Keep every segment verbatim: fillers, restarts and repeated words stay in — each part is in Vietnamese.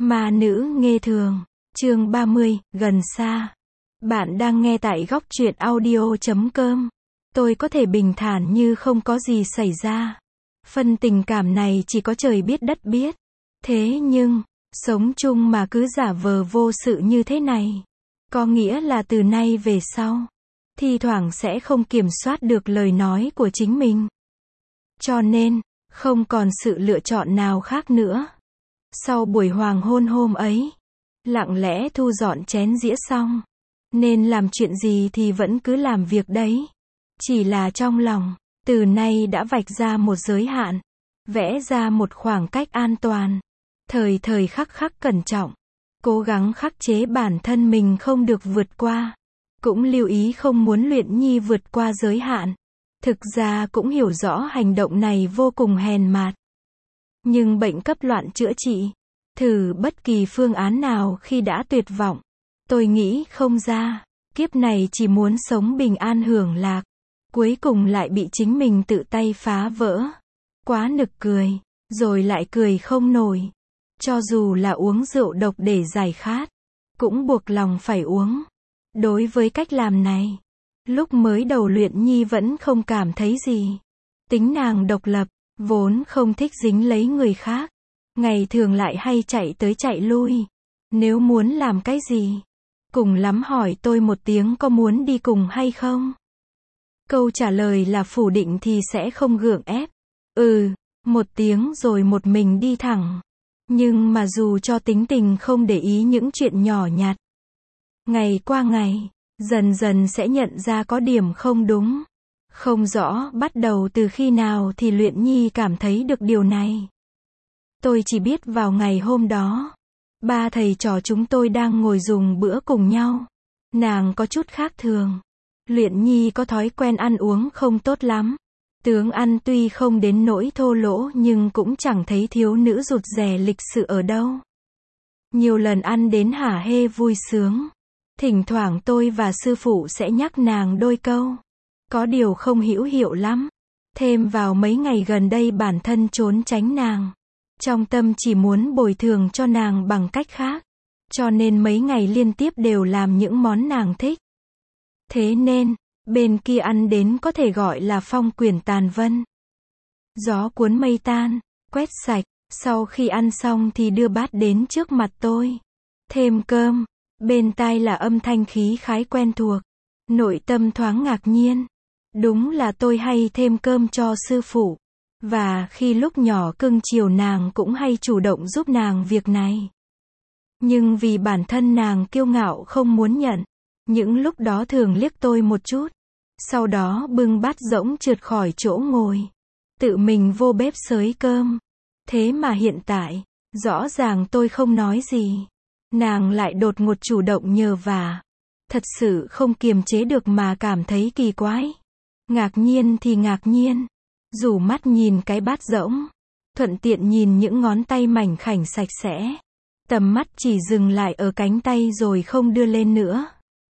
Ma nữ nghê thường, chương ba mươi, gần xa. Bạn đang nghe tại góc truyện audio chấm com. Tôi có thể bình thản như không có gì xảy ra. Phần tình cảm này chỉ có trời biết đất biết. Thế nhưng, sống chung mà cứ giả vờ vô sự như thế này, có nghĩa là từ nay về sau, thi thoảng sẽ không kiểm soát được lời nói của chính mình. Cho nên, không còn sự lựa chọn nào khác nữa. Sau buổi hoàng hôn hôm ấy, lặng lẽ thu dọn chén dĩa xong, nên làm chuyện gì thì vẫn cứ làm việc đấy. Chỉ là trong lòng, từ nay đã vạch ra một giới hạn, vẽ ra một khoảng cách an toàn, thời thời khắc khắc cẩn trọng, cố gắng khắc chế bản thân mình không được vượt qua, cũng lưu ý không muốn Luyện Nhi vượt qua giới hạn. Thực ra cũng hiểu rõ hành động này vô cùng hèn mạt. Nhưng bệnh cấp loạn chữa trị, thử bất kỳ phương án nào khi đã tuyệt vọng, tôi nghĩ không ra, kiếp này chỉ muốn sống bình an hưởng lạc, cuối cùng lại bị chính mình tự tay phá vỡ. Quá nực cười, rồi lại cười không nổi. Cho dù là uống rượu độc để giải khát, cũng buộc lòng phải uống. Đối với cách làm này, lúc mới đầu Luyện Nhi vẫn không cảm thấy gì. Tính nàng độc lập, vốn không thích dính lấy người khác. Ngày thường lại hay chạy tới chạy lui. Nếu muốn làm cái gì, cùng lắm hỏi tôi một tiếng có muốn đi cùng hay không. Câu trả lời là phủ định thì sẽ không gượng ép. Ừ, một tiếng rồi một mình đi thẳng. Nhưng mà dù cho tính tình không để ý những chuyện nhỏ nhặt, ngày qua ngày, dần dần sẽ nhận ra có điểm không đúng. Không rõ bắt đầu từ khi nào thì Luyện Nhi cảm thấy được điều này. Tôi chỉ biết vào ngày hôm đó, ba thầy trò chúng tôi đang ngồi dùng bữa cùng nhau. Nàng có chút khác thường. Luyện Nhi có thói quen ăn uống không tốt lắm. Tướng ăn tuy không đến nỗi thô lỗ nhưng cũng chẳng thấy thiếu nữ rụt rè lịch sự ở đâu. Nhiều lần ăn đến hả hê vui sướng. Thỉnh thoảng tôi và sư phụ sẽ nhắc nàng đôi câu. Có điều không hữu hiệu lắm. Thêm vào mấy ngày gần đây bản thân trốn tránh nàng. Trong tâm chỉ muốn bồi thường cho nàng bằng cách khác. Cho nên mấy ngày liên tiếp đều làm những món nàng thích. Thế nên, bên kia ăn đến có thể gọi là phong quyển tàn vân. Gió cuốn mây tan, quét sạch. Sau khi ăn xong thì đưa bát đến trước mặt tôi. Thêm cơm. Bên tai là âm thanh khí khái quen thuộc. Nội tâm thoáng ngạc nhiên. Đúng là tôi hay thêm cơm cho sư phụ. Và khi lúc nhỏ cưng chiều nàng cũng hay chủ động giúp nàng việc này. Nhưng vì bản thân nàng kiêu ngạo không muốn nhận, những lúc đó thường liếc tôi một chút. Sau đó bưng bát rỗng trượt khỏi chỗ ngồi. Tự mình vô bếp xới cơm. Thế mà hiện tại, rõ ràng tôi không nói gì. Nàng lại đột ngột chủ động nhờ vả. Thật sự không kiềm chế được mà cảm thấy kỳ quái. Ngạc nhiên thì ngạc nhiên. Rủ mắt nhìn cái bát rỗng. Thuận tiện nhìn những ngón tay mảnh khảnh sạch sẽ. Tầm mắt chỉ dừng lại ở cánh tay rồi không đưa lên nữa.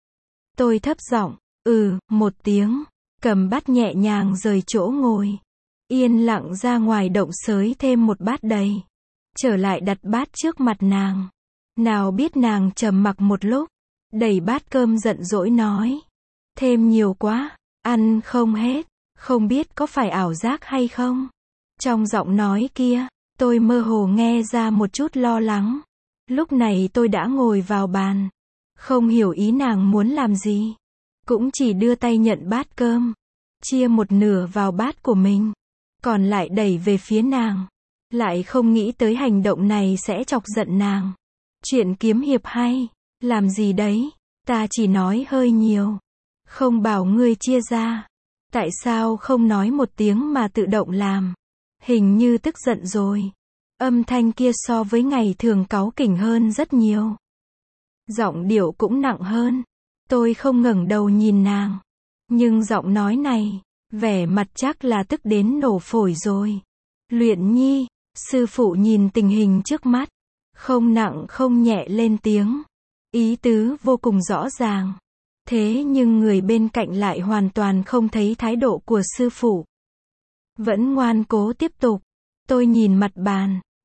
Tôi thấp giọng, ừ, một tiếng. Cầm bát nhẹ nhàng rời chỗ ngồi. Yên lặng ra ngoài động xới thêm một bát đầy. Trở lại đặt bát trước mặt nàng. Nào biết nàng trầm mặc một lúc. Đẩy bát cơm giận dỗi nói. Thêm nhiều quá, ăn không hết. Không biết có phải ảo giác hay không? Trong giọng nói kia, tôi mơ hồ nghe ra một chút lo lắng. Lúc này tôi đã ngồi vào bàn. Không hiểu ý nàng muốn làm gì. Cũng chỉ đưa tay nhận bát cơm. Chia một nửa vào bát của mình. Còn lại đẩy về phía nàng. Lại không nghĩ tới hành động này sẽ chọc giận nàng. Chuyện kiếm hiệp hay. Làm gì đấy? Ta chỉ nói hơi nhiều. Không bảo ngươi chia ra. Tại sao không nói một tiếng mà tự động làm? Hình như tức giận rồi. Âm thanh kia so với ngày thường cáu kỉnh hơn rất nhiều. Giọng điệu cũng nặng hơn. Tôi không ngẩng đầu nhìn nàng. Nhưng giọng nói này, vẻ mặt chắc là tức đến nổ phổi rồi. Luyện Nhi, sư phụ nhìn tình hình trước mắt. Không nặng không nhẹ lên tiếng. Ý tứ vô cùng rõ ràng. Thế nhưng người bên cạnh lại hoàn toàn không thấy thái độ của sư phụ. Vẫn ngoan cố tiếp tục. Tôi nhìn mặt bàn.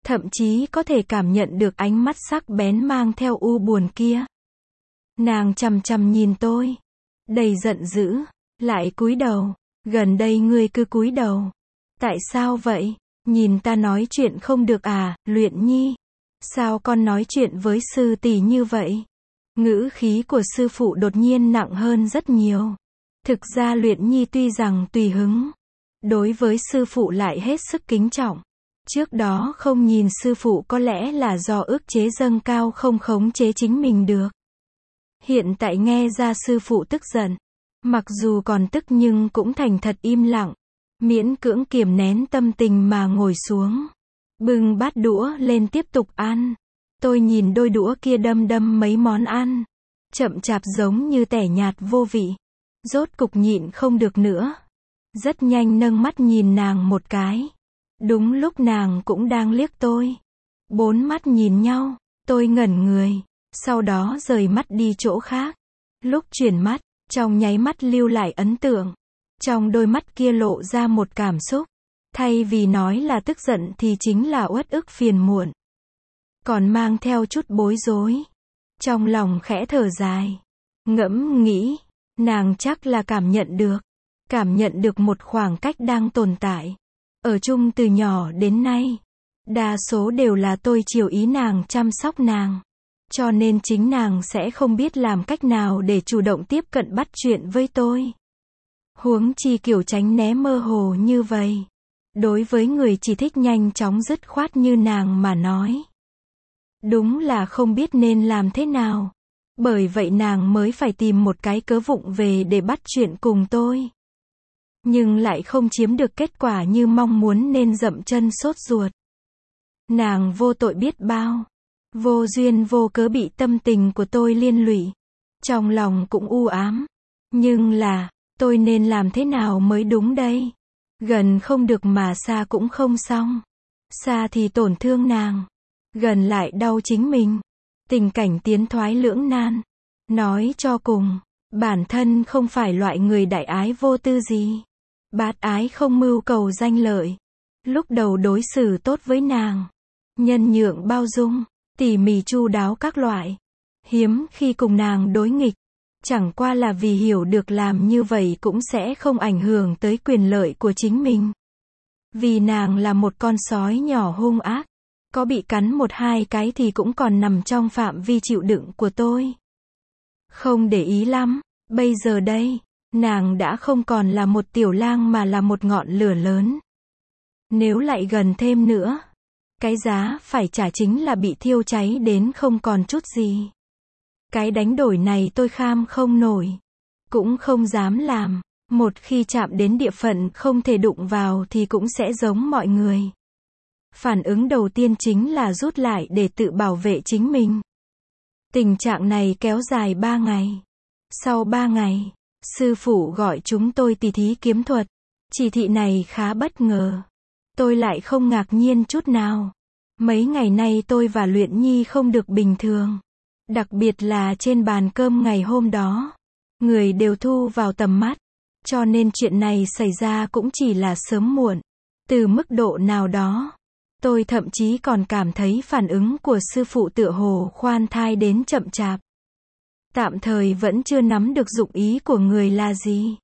thậm chí có thể cảm nhận được ánh mắt sắc bén mang theo u buồn kia. Nàng chằm chằm nhìn tôi, đầy giận dữ, lại cúi đầu, gần đây ngươi cứ cúi đầu. Tại sao vậy? Nhìn ta nói chuyện không được à, Luyện Nhi? Sao con nói chuyện với sư tỷ như vậy? Ngữ khí của sư phụ đột nhiên nặng hơn rất nhiều. Thực ra Luyện Nhi tuy rằng tùy hứng, đối với sư phụ lại hết sức kính trọng. Trước đó không nhìn sư phụ có lẽ là do ức chế dâng cao không khống chế chính mình được. Hiện tại nghe ra sư phụ tức giận, mặc dù còn tức nhưng cũng thành thật im lặng, miễn cưỡng kiềm nén tâm tình mà ngồi xuống, bưng bát đũa lên tiếp tục ăn. Tôi nhìn đôi đũa kia đâm đâm mấy món ăn, chậm chạp giống như tẻ nhạt vô vị. Rốt cục nhịn không được nữa, rất nhanh nâng mắt nhìn nàng một cái. Đúng lúc nàng cũng đang liếc tôi. Bốn mắt nhìn nhau, tôi ngẩn người, sau đó rời mắt đi chỗ khác. Lúc chuyển mắt, trong nháy mắt lưu lại ấn tượng. Trong đôi mắt kia lộ ra một cảm xúc, thay vì nói là tức giận thì chính là uất ức phiền muộn. Còn mang theo chút bối rối. Trong lòng khẽ thở dài, ngẫm nghĩ, nàng chắc là cảm nhận được, cảm nhận được một khoảng cách đang tồn tại. Ở chung từ nhỏ đến nay, đa số đều là tôi chiều ý nàng, chăm sóc nàng. Cho nên chính nàng sẽ không biết làm cách nào để chủ động tiếp cận bắt chuyện với tôi. Huống chi kiểu tránh né mơ hồ như vậy. Đối với người chỉ thích nhanh chóng dứt khoát như nàng mà nói, đúng là không biết nên làm thế nào. Bởi vậy nàng mới phải tìm một cái cớ vụng về để bắt chuyện cùng tôi. Nhưng lại không chiếm được kết quả như mong muốn nên dậm chân sốt ruột. Nàng vô tội biết bao, vô duyên vô cớ bị tâm tình của tôi liên lụy. Trong lòng cũng u ám. Nhưng là, tôi nên làm thế nào mới đúng đây? Gần không được mà xa cũng không xong. Xa thì tổn thương nàng, gần lại đau chính mình. Tình cảnh tiến thoái lưỡng nan. Nói cho cùng, bản thân không phải loại người đại ái vô tư gì. Bát ái không mưu cầu danh lợi. Lúc đầu đối xử tốt với nàng, nhân nhượng bao dung, tỉ mỉ chu đáo các loại. Hiếm khi cùng nàng đối nghịch. Chẳng qua là vì hiểu được làm như vậy cũng sẽ không ảnh hưởng tới quyền lợi của chính mình. Vì nàng là một con sói nhỏ hung ác, có bị cắn một hai cái thì cũng còn nằm trong phạm vi chịu đựng của tôi. Không để ý lắm, bây giờ đây, nàng đã không còn là một tiểu lang mà là một ngọn lửa lớn. Nếu lại gần thêm nữa, cái giá phải trả chính là bị thiêu cháy đến không còn chút gì. Cái đánh đổi này tôi kham không nổi, cũng không dám làm. Một khi chạm đến địa phận không thể đụng vào thì cũng sẽ giống mọi người. Phản ứng đầu tiên chính là rút lại để tự bảo vệ chính mình. Tình trạng này kéo dài ba ngày. Sau ba ngày, sư phụ gọi chúng tôi tỉ thí kiếm thuật. Chỉ thị này khá bất ngờ. Tôi lại không ngạc nhiên chút nào. Mấy ngày nay tôi và Luyện Nhi không được bình thường. Đặc biệt là trên bàn cơm ngày hôm đó, người đều thu vào tầm mắt. Cho nên chuyện này xảy ra cũng chỉ là sớm muộn. Từ mức độ nào đó, tôi thậm chí còn cảm thấy phản ứng của sư phụ tựa hồ khoan thai đến chậm chạp. Tạm thời vẫn chưa nắm được dụng ý của người là gì.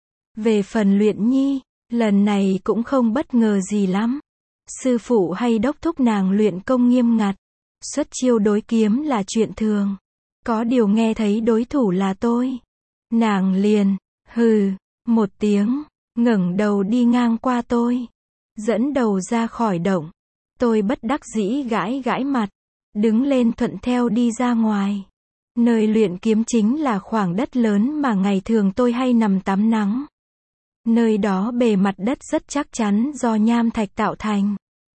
Về phần Luyện Nhi, lần này cũng không bất ngờ gì lắm. Sư phụ hay đốc thúc nàng luyện công nghiêm ngặt. Xuất chiêu đối kiếm là chuyện thường. Có điều nghe thấy đối thủ là tôi, nàng liền, hừ, một tiếng, ngẩng đầu đi ngang qua tôi. Dẫn đầu ra khỏi động. Tôi bất đắc dĩ gãi gãi mặt. Đứng lên thuận theo đi ra ngoài. Nơi luyện kiếm chính là khoảng đất lớn mà ngày thường tôi hay nằm tắm nắng. Nơi đó bề mặt đất rất chắc chắn do nham thạch tạo thành.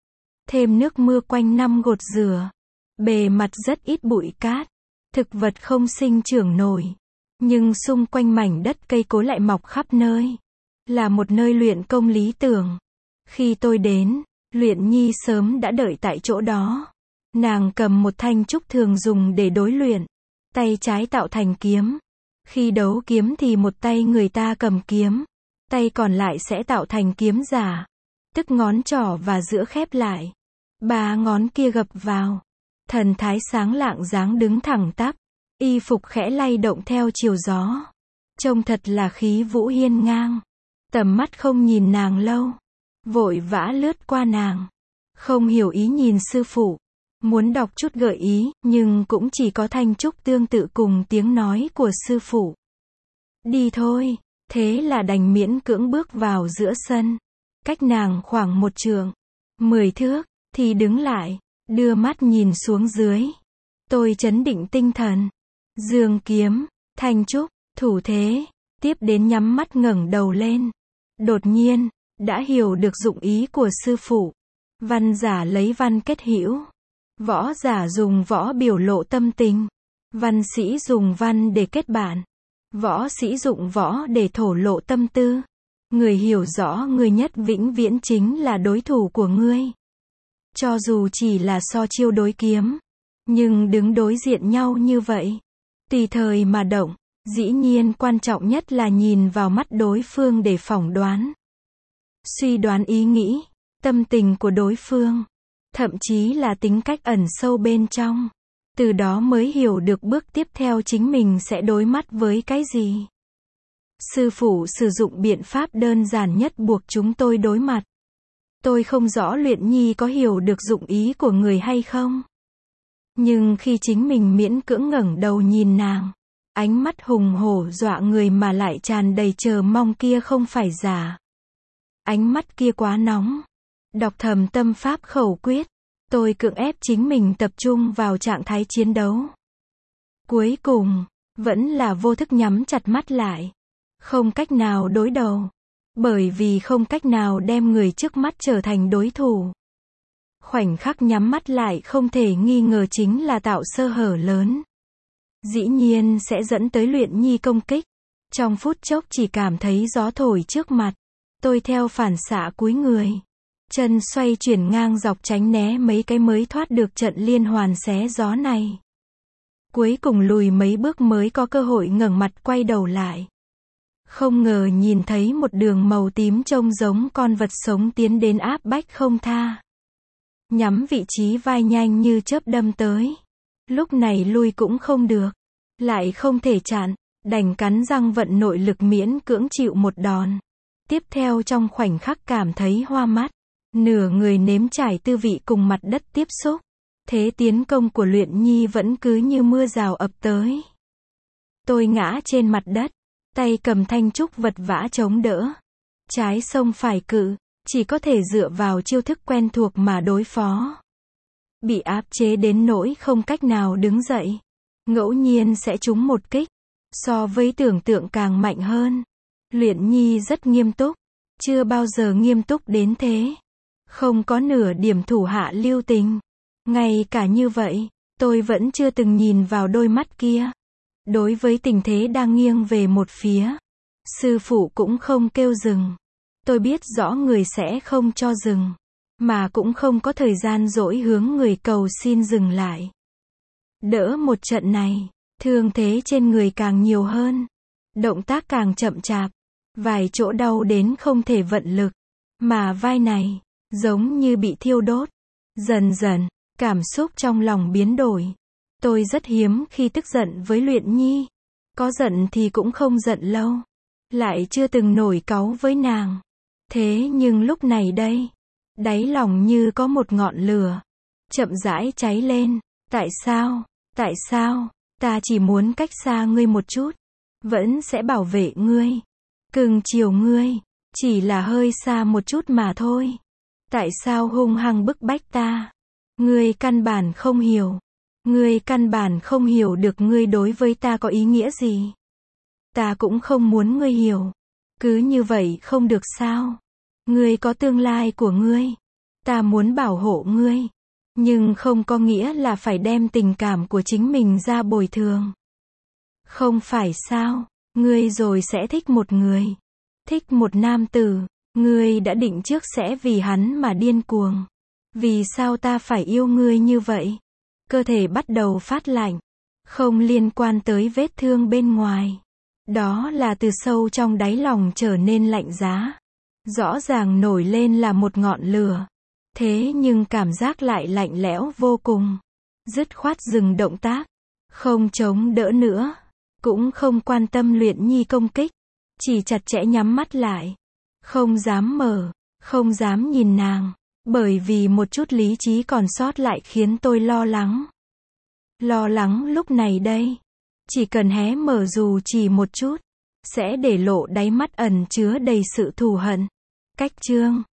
Thêm nước mưa quanh năm gột rửa. Bề mặt rất ít bụi cát. Thực vật không sinh trưởng nổi. Nhưng xung quanh mảnh đất cây cối lại mọc khắp nơi. Là một nơi luyện công lý tưởng. Khi tôi đến, Luyện Nhi sớm đã đợi tại chỗ đó. Nàng cầm một thanh trúc thường dùng để đối luyện. Tay trái tạo thành kiếm. Khi đấu kiếm thì một tay người ta cầm kiếm. Tay còn lại sẽ tạo thành kiếm giả. Tức ngón trỏ và giữa khép lại. Ba ngón kia gập vào. Thần thái sáng lạng dáng đứng thẳng tắp. Y phục khẽ lay động theo chiều gió. Trông thật là khí vũ hiên ngang. Tầm mắt không nhìn nàng lâu. Vội vã lướt qua nàng. Không hiểu ý nhìn sư phụ. Muốn đọc chút gợi ý, nhưng cũng chỉ có thanh trúc tương tự cùng tiếng nói của sư phụ. Đi thôi. Thế là đành miễn cưỡng bước vào giữa sân. Cách nàng khoảng một trượng, mười thước, thì đứng lại, đưa mắt nhìn xuống dưới. Tôi trấn định tinh thần. Dương kiếm, thanh trúc, thủ thế, tiếp đến nhắm mắt ngẩng đầu lên. Đột nhiên, đã hiểu được dụng ý của sư phụ. Văn giả lấy văn kết hữu. Võ giả dùng võ biểu lộ tâm tình. Văn sĩ dùng văn để kết bạn. Võ sĩ dụng võ để thổ lộ tâm tư. Người hiểu rõ người nhất vĩnh viễn chính là đối thủ của ngươi. Cho dù chỉ là so chiêu đối kiếm. Nhưng đứng đối diện nhau như vậy. Tùy thời mà động. Dĩ nhiên quan trọng nhất là nhìn vào mắt đối phương để phỏng đoán. Suy đoán ý nghĩ, tâm tình của đối phương. Thậm chí là tính cách ẩn sâu bên trong. Từ đó mới hiểu được bước tiếp theo chính mình sẽ đối mắt với cái gì. Sư phụ sử dụng biện pháp đơn giản nhất buộc chúng tôi đối mặt. Tôi không rõ Luyện Nhi có hiểu được dụng ý của người hay không. Nhưng khi chính mình miễn cưỡng ngẩng đầu nhìn nàng, ánh mắt hùng hổ dọa người mà lại tràn đầy chờ mong kia không phải giả. Ánh mắt kia quá nóng. Đọc thầm tâm pháp khẩu quyết. Tôi cưỡng ép chính mình tập trung vào trạng thái chiến đấu. Cuối cùng, vẫn là vô thức nhắm chặt mắt lại. Không cách nào đối đầu. Bởi vì không cách nào đem người trước mắt trở thành đối thủ. Khoảnh khắc nhắm mắt lại không thể nghi ngờ chính là tạo sơ hở lớn. Dĩ nhiên sẽ dẫn tới Luyện Nhi công kích. Trong phút chốc chỉ cảm thấy gió thổi trước mặt. Tôi theo phản xạ cúi người. Chân xoay chuyển ngang dọc tránh né mấy cái mới thoát được trận liên hoàn xé gió này. Cuối cùng lùi mấy bước mới có cơ hội ngẩng mặt quay đầu lại. Không ngờ nhìn thấy một đường màu tím trông giống con vật sống tiến đến áp bách không tha. Nhắm vị trí vai nhanh như chớp đâm tới. Lúc này lui cũng không được. Lại không thể chặn. Đành cắn răng vận nội lực miễn cưỡng chịu một đòn. Tiếp theo trong khoảnh khắc cảm thấy hoa mắt. Nửa người nếm trải tư vị cùng mặt đất tiếp xúc. Thế tiến công của Luyện Nhi vẫn cứ như mưa rào ập tới. Tôi ngã trên mặt đất. Tay cầm thanh trúc vật vã chống đỡ. Trái xông phải cự. Chỉ có thể dựa vào chiêu thức quen thuộc mà đối phó. Bị áp chế đến nỗi không cách nào đứng dậy. Ngẫu nhiên sẽ trúng một kích. So với tưởng tượng càng mạnh hơn. Luyện Nhi rất nghiêm túc. Chưa bao giờ nghiêm túc đến thế. Không có nửa điểm thủ hạ lưu tình. Ngay cả như vậy, tôi vẫn chưa từng nhìn vào đôi mắt kia. Đối với tình thế đang nghiêng về một phía, sư phụ cũng không kêu dừng. Tôi biết rõ người sẽ không cho dừng, mà cũng không có thời gian dỗi hướng người cầu xin dừng lại. Đỡ một trận này, thương thế trên người càng nhiều hơn. Động tác càng chậm chạp. Vài chỗ đau đến không thể vận lực. Mà vai này, giống như bị thiêu đốt. Dần dần, cảm xúc trong lòng biến đổi. Tôi rất hiếm khi tức giận với Luyện Nhi. Có giận thì cũng không giận lâu. Lại chưa từng nổi cáu với nàng. Thế nhưng lúc này đây, đáy lòng như có một ngọn lửa. Chậm rãi cháy lên. Tại sao? Tại sao? Ta chỉ muốn cách xa ngươi một chút. Vẫn sẽ bảo vệ ngươi. Cưng chiều ngươi. Chỉ là hơi xa một chút mà thôi. Tại sao hung hăng bức bách ta? Ngươi căn bản không hiểu. Ngươi căn bản không hiểu được ngươi đối với ta có ý nghĩa gì. Ta cũng không muốn ngươi hiểu. Cứ như vậy không được sao? Ngươi có tương lai của ngươi. Ta muốn bảo hộ ngươi. Nhưng không có nghĩa là phải đem tình cảm của chính mình ra bồi thường. Không phải sao? Ngươi rồi sẽ thích một người. Thích một nam tử. Ngươi đã định trước sẽ vì hắn mà điên cuồng. Vì sao ta phải yêu ngươi như vậy? Cơ thể bắt đầu phát lạnh. Không liên quan tới vết thương bên ngoài. Đó là từ sâu trong đáy lòng trở nên lạnh giá. Rõ ràng nổi lên là một ngọn lửa. Thế nhưng cảm giác lại lạnh lẽo vô cùng. Dứt khoát dừng động tác. Không chống đỡ nữa. Cũng không quan tâm Luyện Nhi công kích. Chỉ chặt chẽ nhắm mắt lại. Không dám mở. Không dám nhìn nàng. Bởi vì một chút lý trí còn sót lại khiến tôi lo lắng. Lo lắng lúc này đây. Chỉ cần hé mở dù chỉ một chút. Sẽ để lộ đáy mắt ẩn chứa đầy sự thù hận. Cách chương